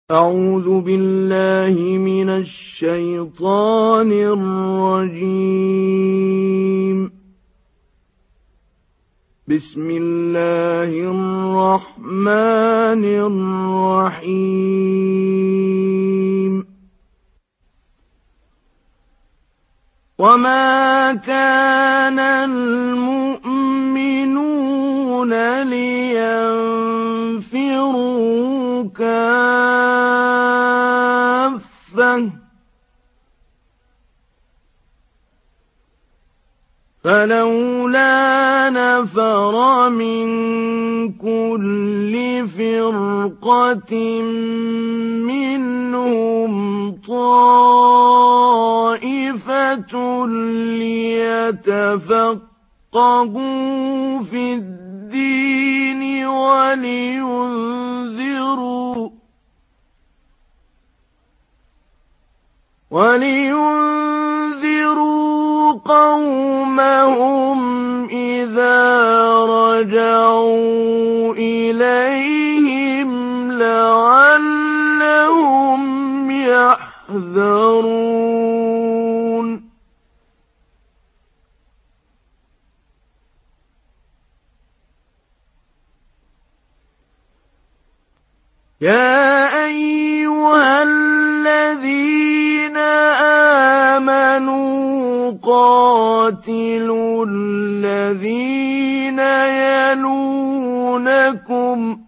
أعوذ بالله من الشيطان الرجيم. بسم الله الرحمن الرحيم. وما كان المؤمنون لينفروا كافة فلولا نفر من كل فرقة منهم طائفة ليتفقهوا في الدين ولينذروا قومهم إذا رجعوا إليهم لعلهم يحذرون. يا أيها الذين آمنوا قاتلوا الذين يلونكم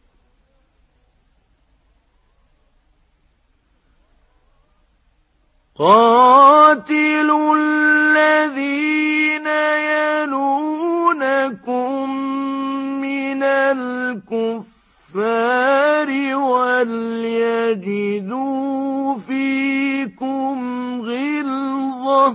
من الكفار وليجدوا فيكم غلظة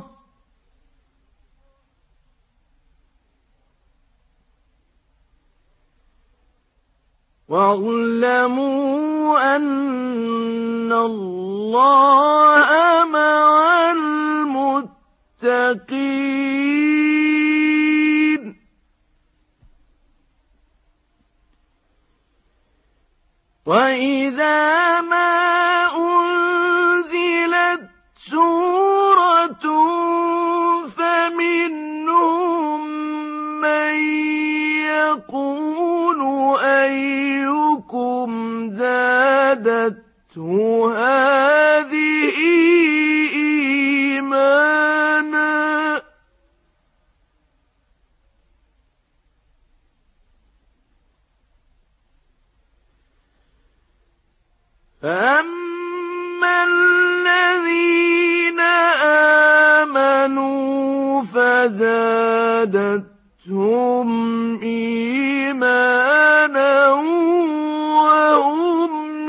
واعلموا أن الله مع المتقين. وإذا ما أنزلت سورة فمنهم من يقول أيكم زادته هذه إيمانا فأما الذين آمنوا فزادتهم إيمانا وهم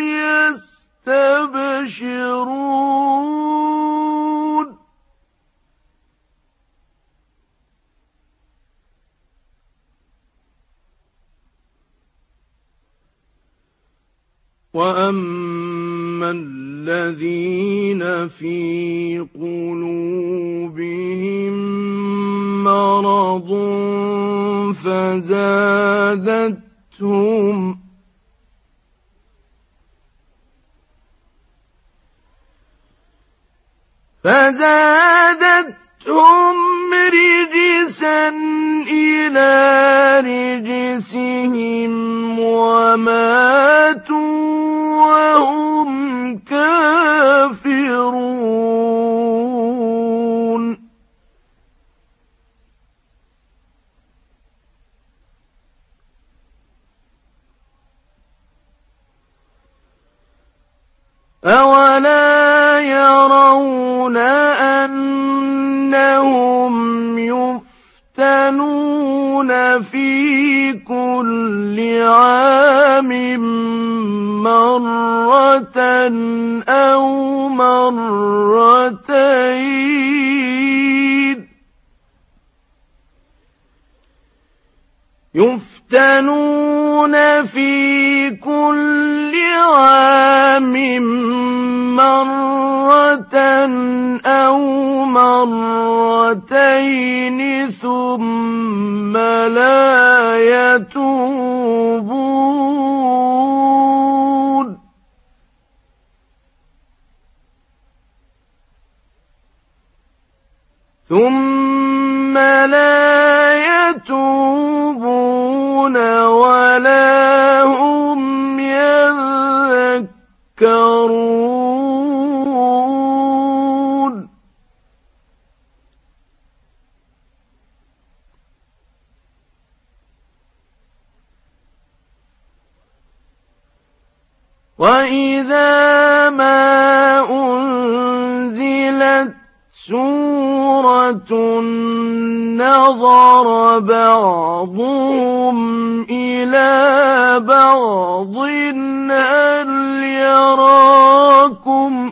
يستبشرون. وأما الذين في قلوبهم مرض فزادتهم رجسا إلى رجسهم وماتوا وهم كافرون. أولا يرون أنهم يفتنون في كل عام مرة أو مرتين يفتنون في كل عام مرة أو مرتين ثم لا يتوبون ثم لا يتوبون ولا هم يذكرون. وإذا ما أنزلت سورة نظر بعضهم إلى بعض هل يراكم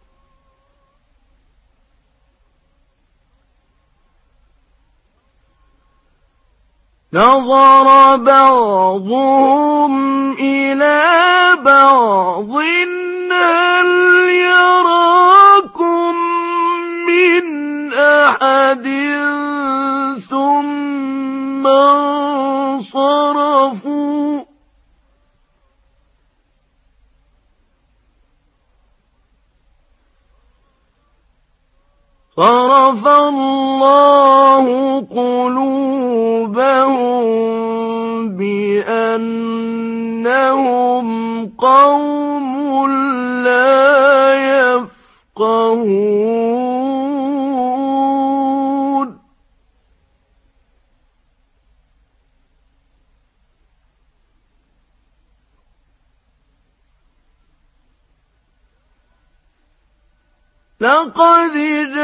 نظر بعضهم إلى بعض هل يراكم من أحد ثم انصرفوا صرف الله قلوبهم بأنهم قوم لا يفقهون. لقد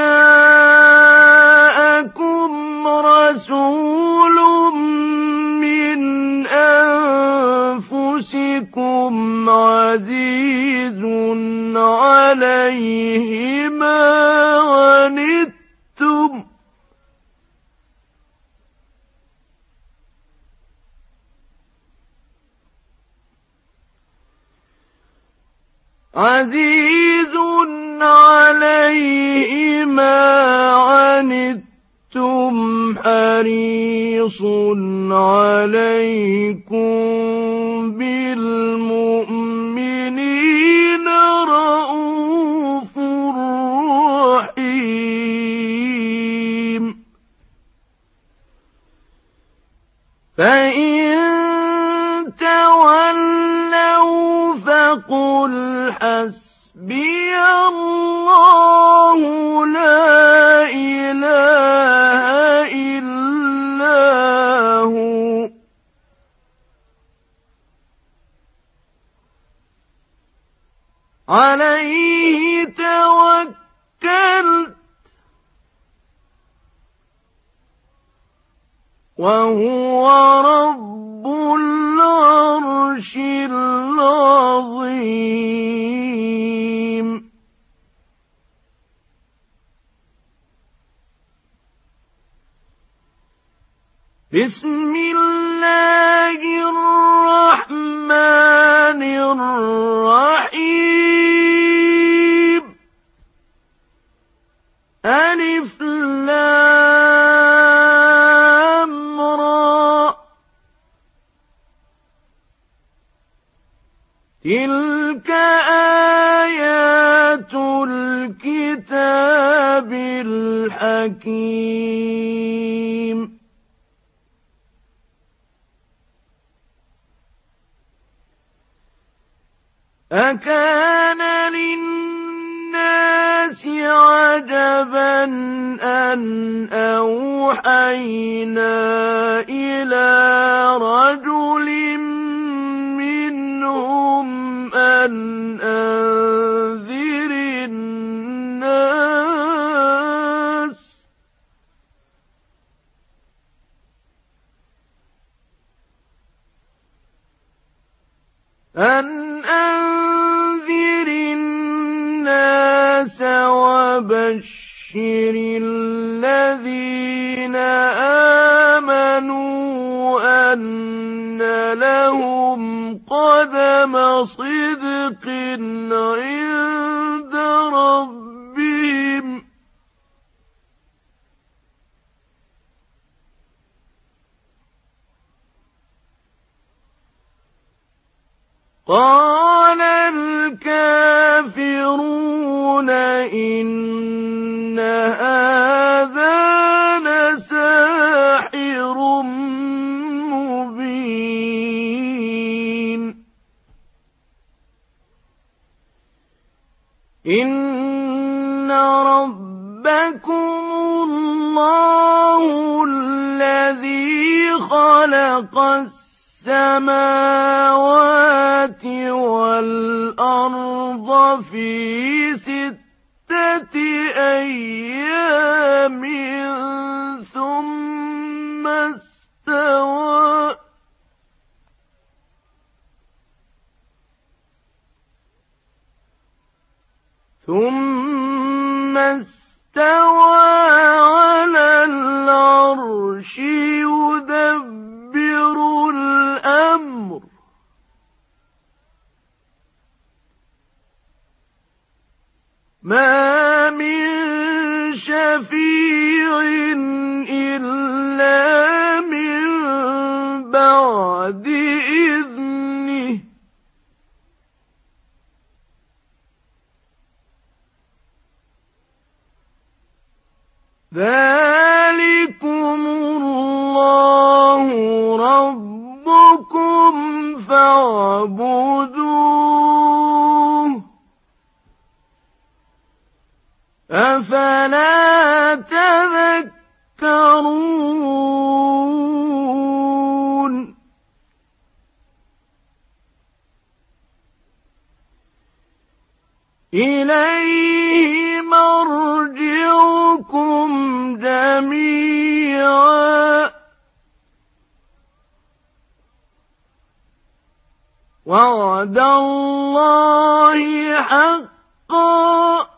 جاءكم رسول من أنفسكم عزيز عليه ما عنتم عزيز عليه ما عنتم حريص عليكم بالمؤمنين رءوف رحيم. فإن تولوا فقل حسبي الله لا إله إلا هو عليه توكلت وهو رب العرش العظيم. بسم الله الرحمن الرحيم. ألف لام را تلك آيات الكتاب الحكيم. أكان للناس عجبا أن أوحينا إلى رجل منهم أن أنذر الناس وبشر الذين آمنوا أن لهم قدم صدق عند ربهم. قال الكافرون إن هذا إن ربكم الله الذي خلق السماوات والأرض في 6 أيام ثم استوى على العرش يدبر الأمر ما من شفيع إلا من بعد إذنه ذلكم الله ربكم فاعبدوه أفلا تذكرون إليه مرجعكم جميعا وعد الله حقا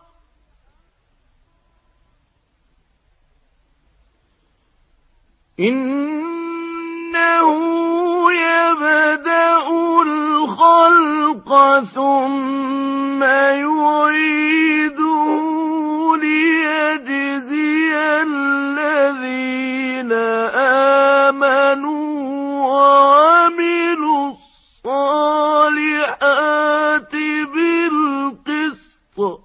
إنه يبدأ الخلق ثم يعيده ليجزي الذين آمنوا وعملوا الصالحات بالقسط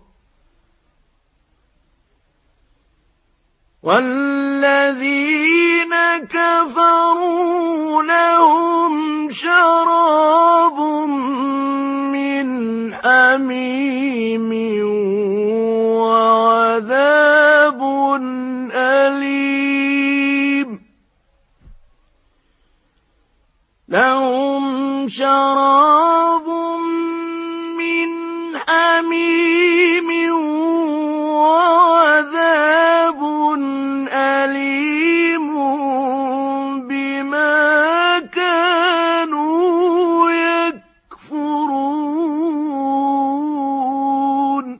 والذين كفروا لهم شراب من حميم وعذاب أليم لهم شراب من حميم وعذاب أليم بما كانوا يكفرون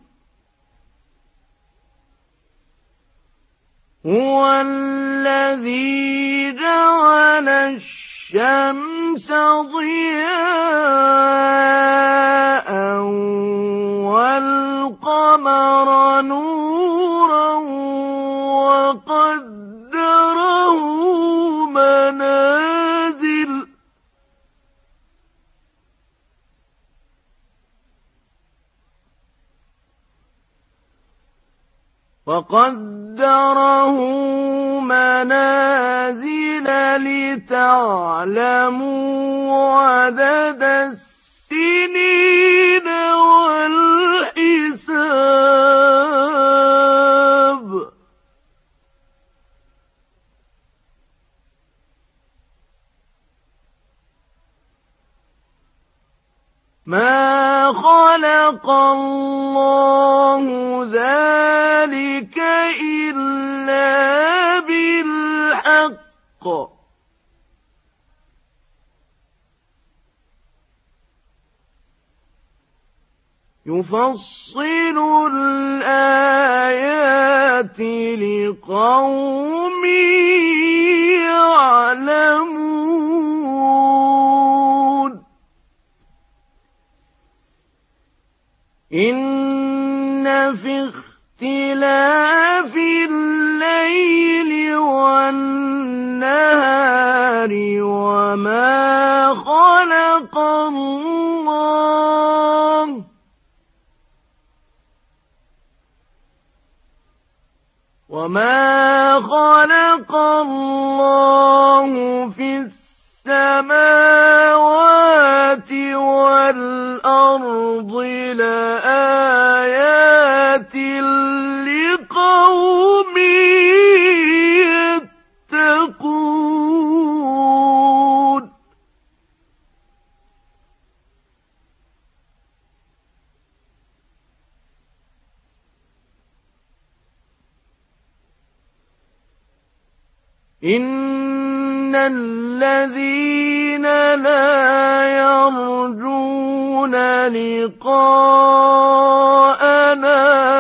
هو الذي جعل الشمس ضياء والقمر نورا وقدره منازل لتعلموا عدد السنين والحساب ما خلق الله ذلك إلا بالحق يفصل الآيات لقوم يعلمون إن في اختلاف الليل والنهار وما خلق الله في السماوات والأرض لآيات إن الذين لا يرجون لقاءنا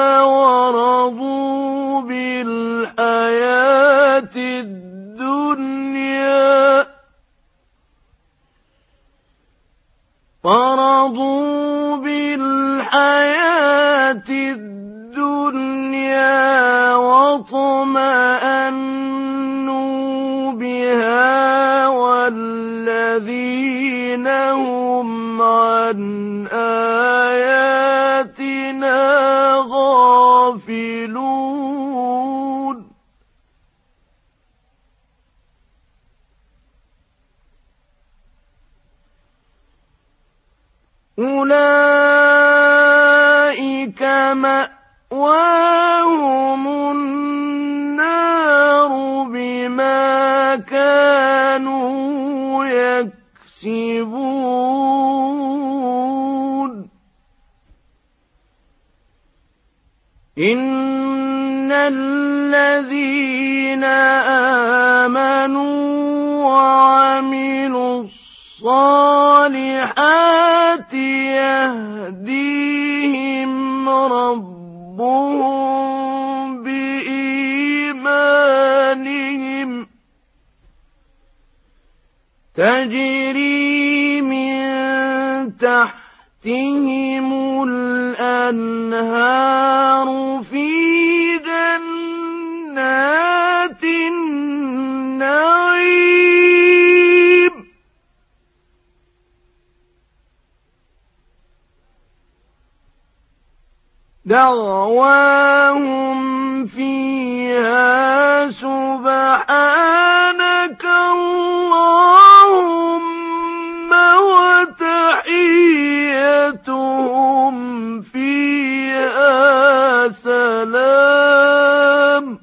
ورضوا بالحياة الدنيا واطمأنوا بها والذين هم عن آياتنا غافلون أولئك مأواهم النار بما كانوا يكسبون إن الذين آمنوا وعملوا الصالحات يهديهم ربهم بإيمانهم تجري من تحتهم الأنهار في جنات النعيم دعواهم فيها سبحانك اللهم وتحيتهم فيها سلام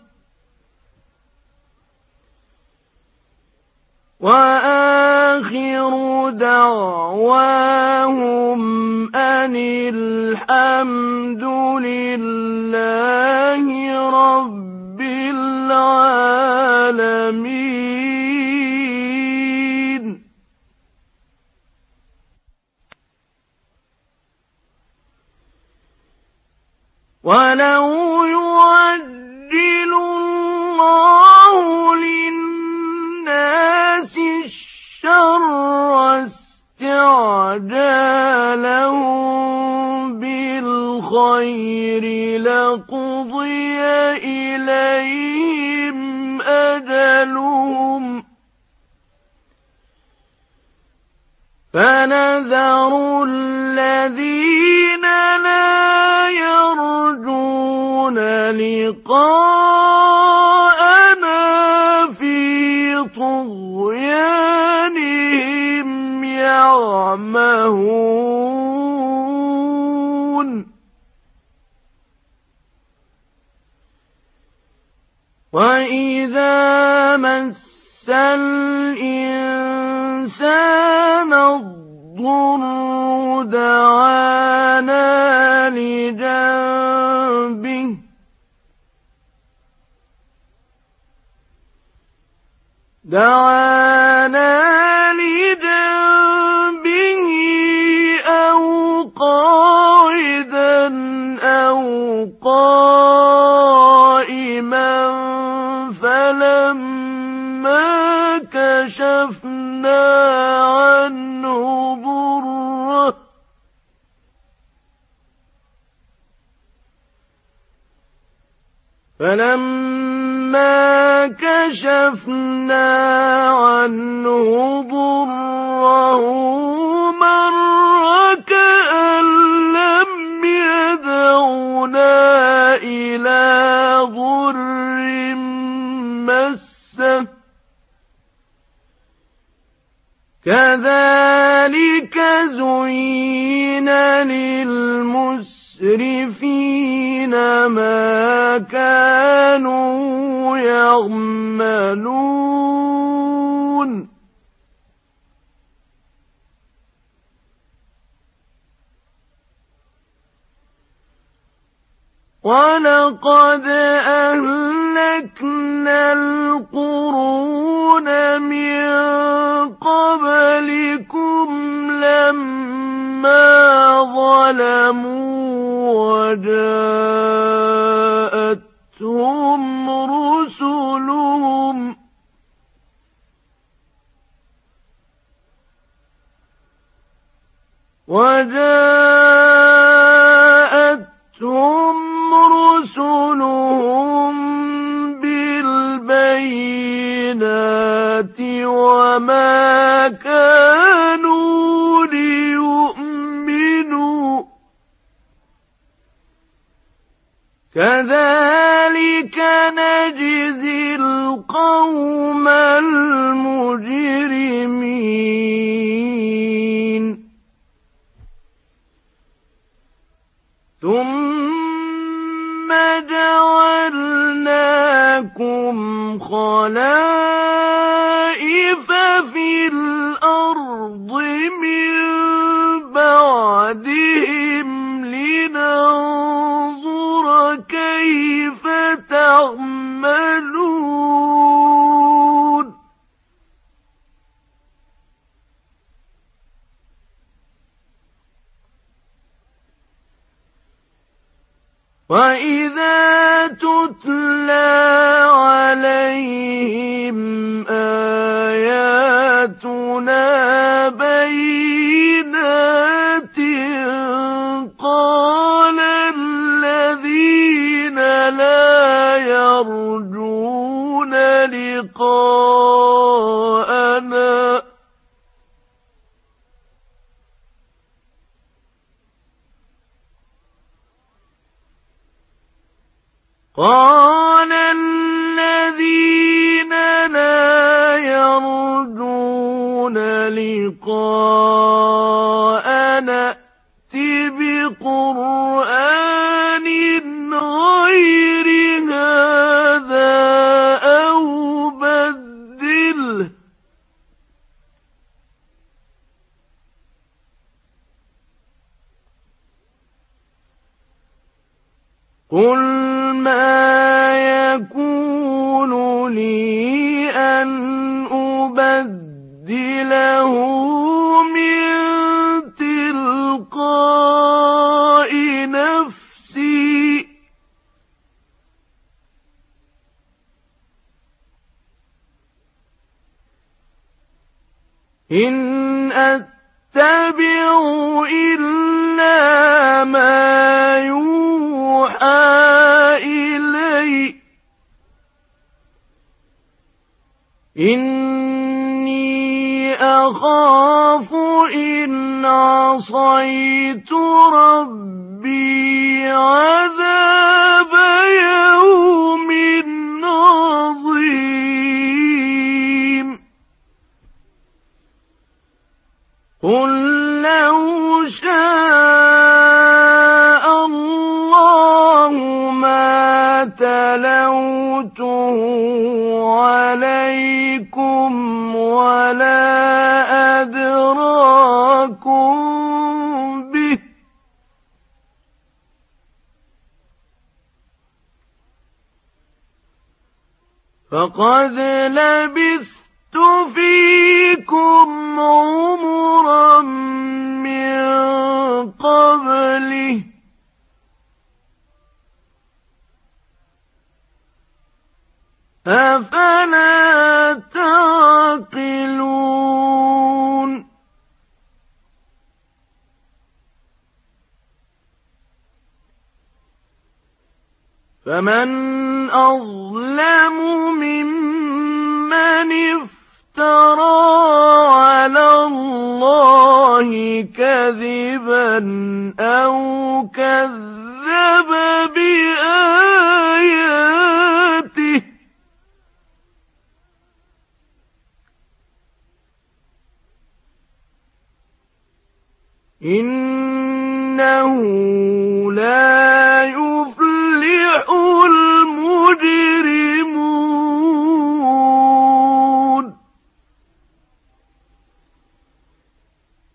وآخر دعواهم أن الحمد لله رب العالمين ولو يعجل الله للناس الشر استعجالهم بالخير لقضي إليهم أجلهم فنذر الذين لا يرجون لقاءنا في طغيانهم يعمهون وإذا مس الإنسان الضر دعانا لجنبه أو قاعدا أو قائما فلما كشفنا عنه ضره مر كأن لم يدعنا إلى ضر مسه كذلك زين للمسرفين ما كانوا يعملون وَلَقَدْ أَهْلَكْنَا الْقُرُونَ مِن قَبْلِكُمْ لَمَّا ظَلَمُوا وَجَاءَتْهُمْ رُسُلُهُم بِالْبَيِّنَاتِ وَمَا كَانُوا لِيُؤْمِنُوا ۚ كَذَٰلِكَ نَجْزِي الْقَوْمَ الْمُجْرِمِينَ ثُمَّ جَعَلْنَاكُمْ خَلَائِفَ فِي الْأَرْضِ مِن بَعْدِهِمْ لِنَنظُرَ كَيْفَ تَعْمَلُونَ وَإِذَا تُتْلَىٰ عَلَيْهِمْ آيَاتُنَا بَيِّنَاتٍ قَالَ الَّذِينَ لَا يَرْجُونَ لِقَاءَنَا ائْتِ بِقُرْآنٍ غَيْرِ هَٰذَا أَوْ بَدِّلْهُ ۚ قُلْ مَا يَكُونُ لِي أَنْ أُبَدِّلَهُ مِن تِلْقَاءِ نَفْسِي ۖ إِنْ أَتَّبِعُ إِلَّا مَا يُوحَىٰ إِلَيَّ ۖ إِنِّي أَخَافُ إِنْ عَصَيْتُ رَبِّي عَذَابَ يَوْمٍ عَظِيمٍ قُل لَّوْ شَاءَ اللَّهُ مَا تَلَوْتُهُ عَلَيْكُمْ وَلَا أَدْرَاكُم بِهِ ۖ فَقَدْ لَبِثْتُ فِيكُمْ عُمُرًا مِّن قَبْلِهِ ۚ أَفَلَا تَعْقِلُونَ فَمَنْ أَظْلَمُ مِمَّنِ افْتَرَىٰ عَلَى اللَّهِ كَذِبًا أَوْ كَذَّبَ بِآيَاتِهِ ۚ إِنَّهُ لَا يُفْلِحُ الْمُجْرِمُونَ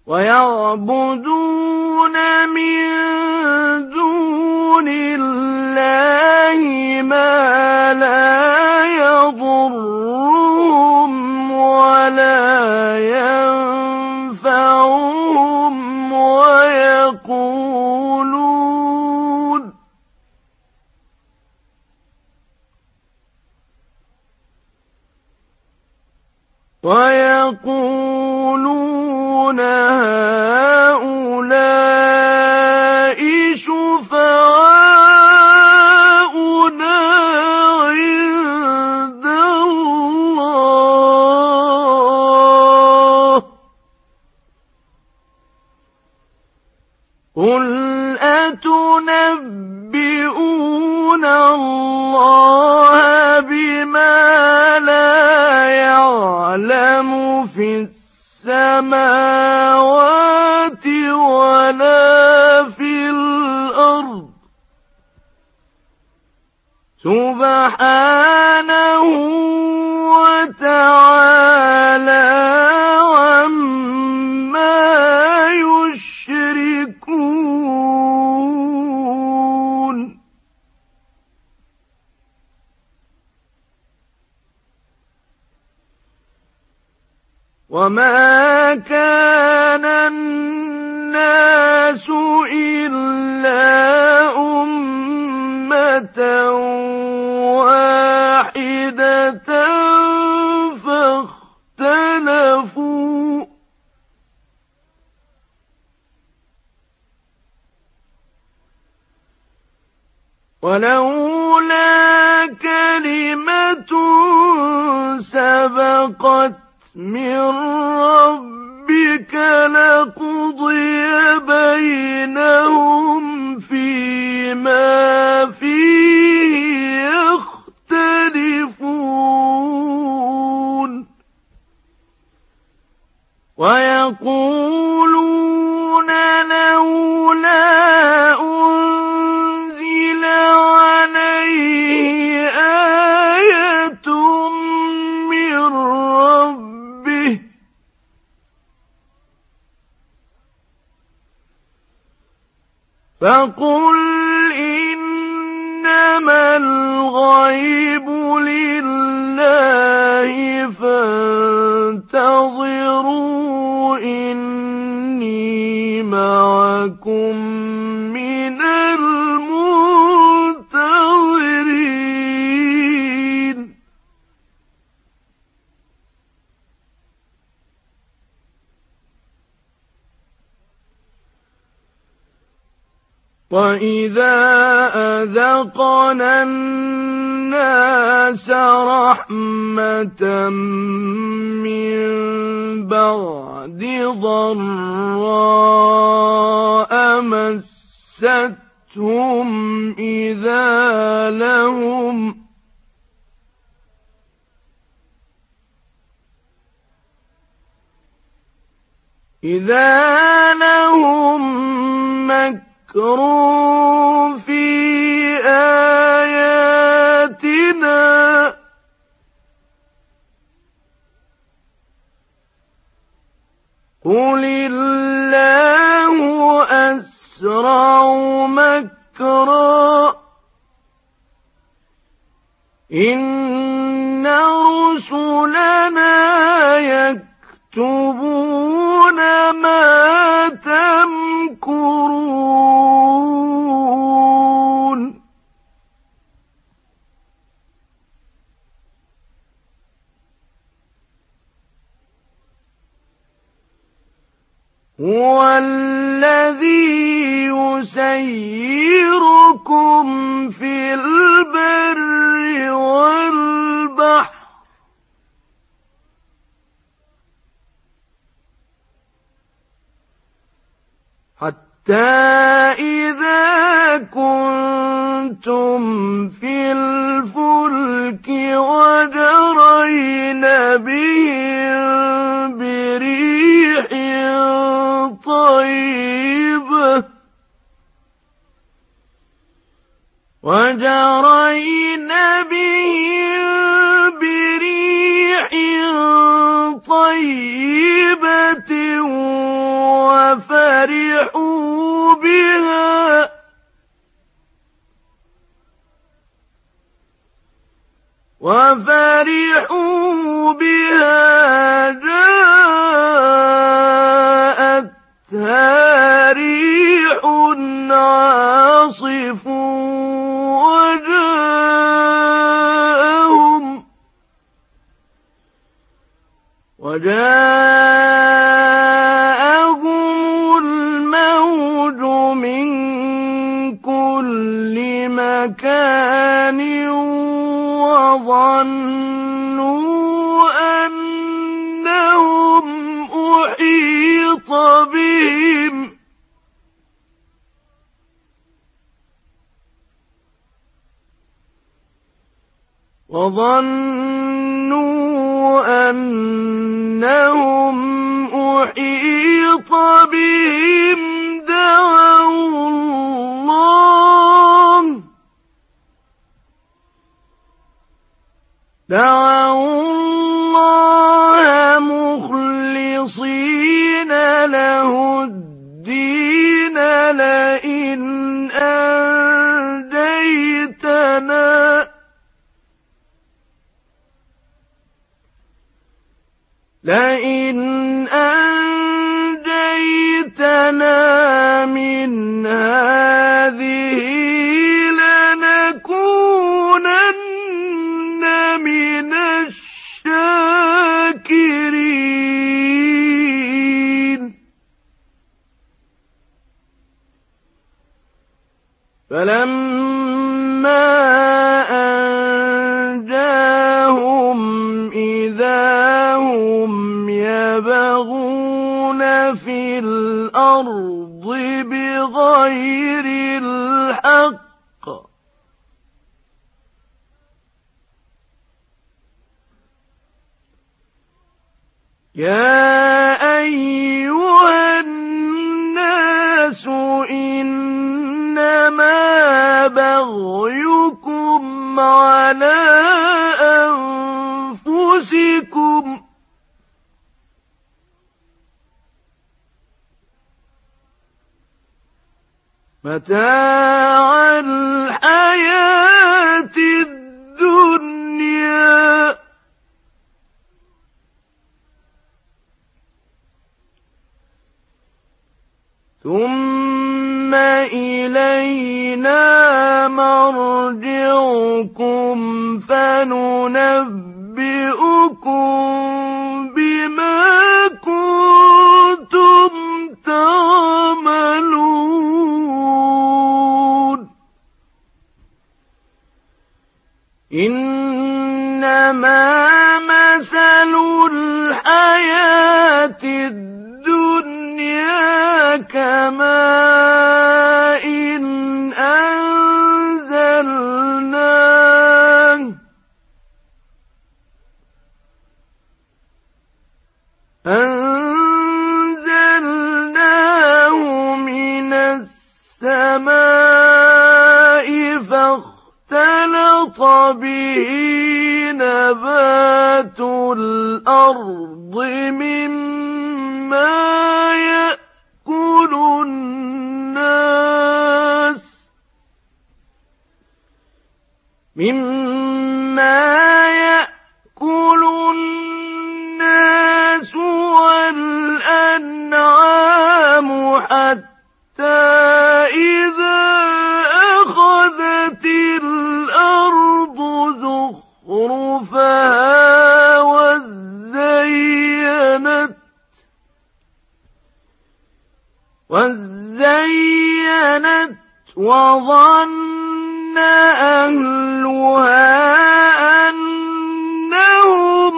وَيَعْبُدُونَ مِن دُونِ اللَّهِ الله ما لا يضرهم ولا ينفعهم ويقولون هؤلاء شفعاؤنا عند الله قل أتنبئون الله بما لا يعلم في السماوات ولا في الأرض سبحانه وتعالى عما يشركون وما كان الناس إلا أمة واحدة فاختلفوا ولولا كلمة سبقت من ربك لقضي بينهم فيما فيه يختلفون ويقولون لولا أنزل عليه آية من ربه فقل إنما الغيب لله فانتظروا إني معكم من المنتظرين وَإِذَا أَذَقْنَا النَّاسَ رَحْمَةً مِّن بَعْدِ ضَرَّاءَ مَسَّتْهُمْ إِذَا لَهُم مَّكْرٌ فِي آيَاتِنَا قُلِ اللَّهُ أَسْرَعُ مَكْرًا إِنَّ رُسُلَنَا يَكْتُبُونَ مَا تَمْكُرُونَ هُوَ الَّذِي يُسَيِّرُكُمْ فِي الْبَرِّ وَالْبَحْرِ حَتَّى إِذَا كُنتُمْ فِي الْفُلْكِ وَجَرَيْنَ بِهِم بِرِيحٍ طَيِّبَةٍ وَفَرِحُوا بِهَا وفرحوا بها جاءتها ريح عاصف وجاءهم الموج من كل مكان وظنوا أنهم أحيط بهم دعوا الله مخلصين له الدين لئن أنجيتنا من هذه لنكونن من الشاكرين فلما أنجاهم إذا هم يبغون في الأرض بغير الحق يا أيها الناس إنما بغيكم على أنفسكم متاع الحياة الدنيا ثم إلينا مرجعكم فننبئكم بما كنتم تعملون إنما مثل الحياة الدنيا كماء أنزلناه من السماء فاختلط به نبات الأرض مما يأكل الناس والأنعام حتى إذا أخذت الأرض زخرفها وزينت وظن أهلها أنهم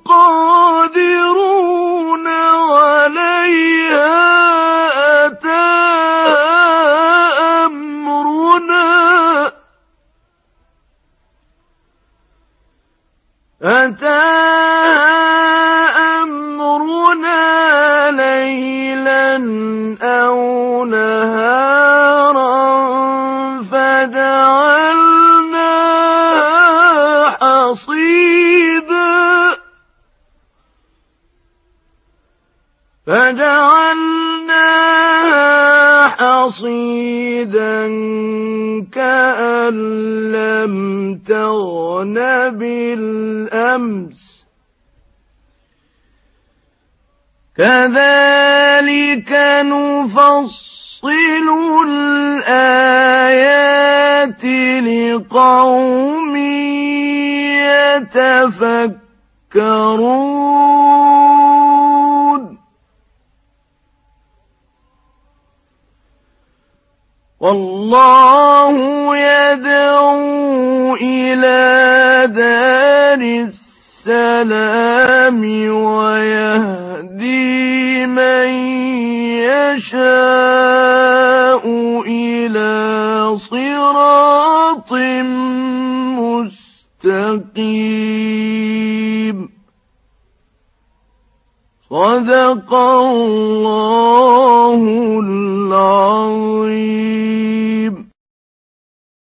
قادرون عليها أتاها أمرنا ليلا أو نهارا فجعلناها حصيدا كأن لم تغن بالأمس كذلك نفصل الآيات لقوم يتفكرون والله يدعو إلى دار السلام ويهدي من يشاء إلى صراط مستقيم صدق الله العظيم.